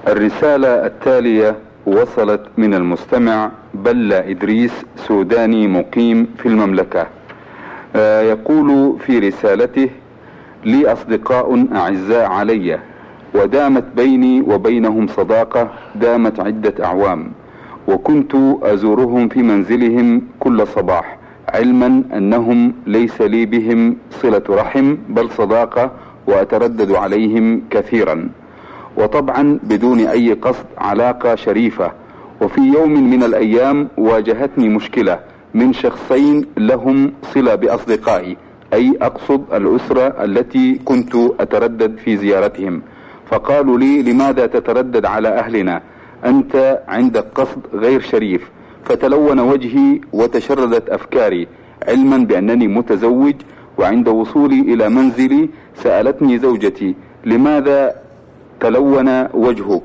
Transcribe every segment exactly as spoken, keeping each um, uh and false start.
الرسالة التالية وصلت من المستمع بلة إدريس، سوداني مقيم في المملكة. آه يقول في رسالته: لي أصدقاء أعزاء علي، ودامت بيني وبينهم صداقة دامت عدة أعوام، وكنت أزورهم في منزلهم كل صباح، علما أنهم ليس لي بهم صلة رحم بل صداقة، وأتردد عليهم كثيرا، وطبعا بدون أي قصد، علاقة شريفة. وفي يوم من الأيام واجهتني مشكلة من شخصين لهم صلة بأصدقائي، أي أقصد الأسرة التي كنت أتردد في زيارتهم، فقالوا لي: لماذا تتردد على أهلنا؟ أنت عندك قصد غير شريف. فتلون وجهي وتشردت أفكاري، علما بأنني متزوج. وعند وصولي إلى منزلي سألتني زوجتي: لماذا تلون وجهك؟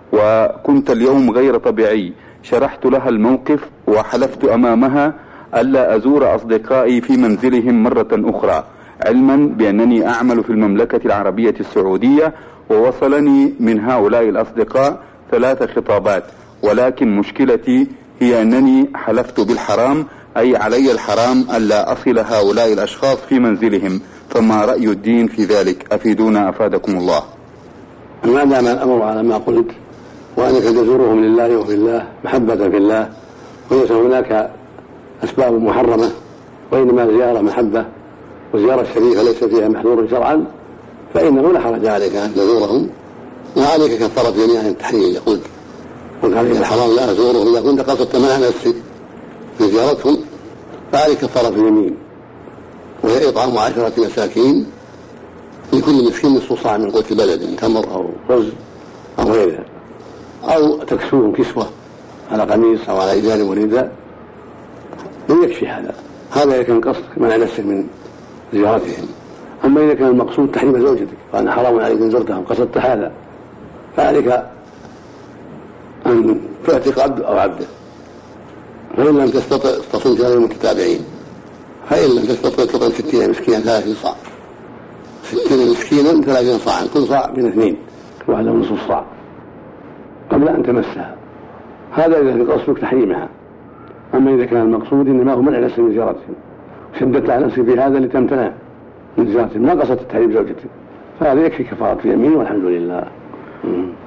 وكنت اليوم غير طبيعي. شرحت لها الموقف وحلفت أمامها ألا أزور أصدقائي في منزلهم مرة أخرى، علما بأنني أعمل في المملكة العربية السعودية، ووصلني من هؤلاء الأصدقاء ثلاث خطابات، ولكن مشكلتي هي أنني حلفت بالحرام، أي علي الحرام ألا أصل هؤلاء الأشخاص في منزلهم. فما رأي الدين في ذلك؟ أفيدونا أفادكم الله. ما دام الأمر على ما قلت، وأنك تزورهم لله وفي الله محبة في الله، وليس هناك أسباب محرمة، وإنما زيارة محبة، وزيارة شريفة ليس فيها محذور شرعا، فإنه لا حرج عليك أن تزورهم، وعليك كفارة يمين عن التحريم. يقول قلت عليك الحرام لا أزورهم، إذا كنت قصدت منع نفسك في زيارتهم فعليك كفارة اليمين، وهي إطعام عشرة مساكين لكل مسكين نصف صاع من قوت بلد، تمر أو رز أو غيرها، أو تكسوهم كسوة على قميص أو على إزار ورداء، يكفي هذا. هذا إذا كان قصد منع نفسك من زيارتهم. أما إذا كان المقصود تحريم زوجتك، فأنا حرام عليك إن زرتهم قصدت هذا، فعليك أن تعتق عبد أو عبده، فإن لم تستطع تصوم شهرين متتابعين، فإن لم تستطع تطعم ستين مسكينا ثلاثين صاع، ستين مسكينا ثلاثين صاعا، كل صاع من اثنين، واحدة نصف صاع قبل أن تمسها. هذا إذا قصدك تحريمها. أما إذا كان المقصود إنما هو منع نفسك من زيارتهم، شددت على نفسك في هذا لتمتنع من زيارتهم، ما قصدت تحريم زوجتك، فهذا يكفي كفارة اليمين والحمد لله.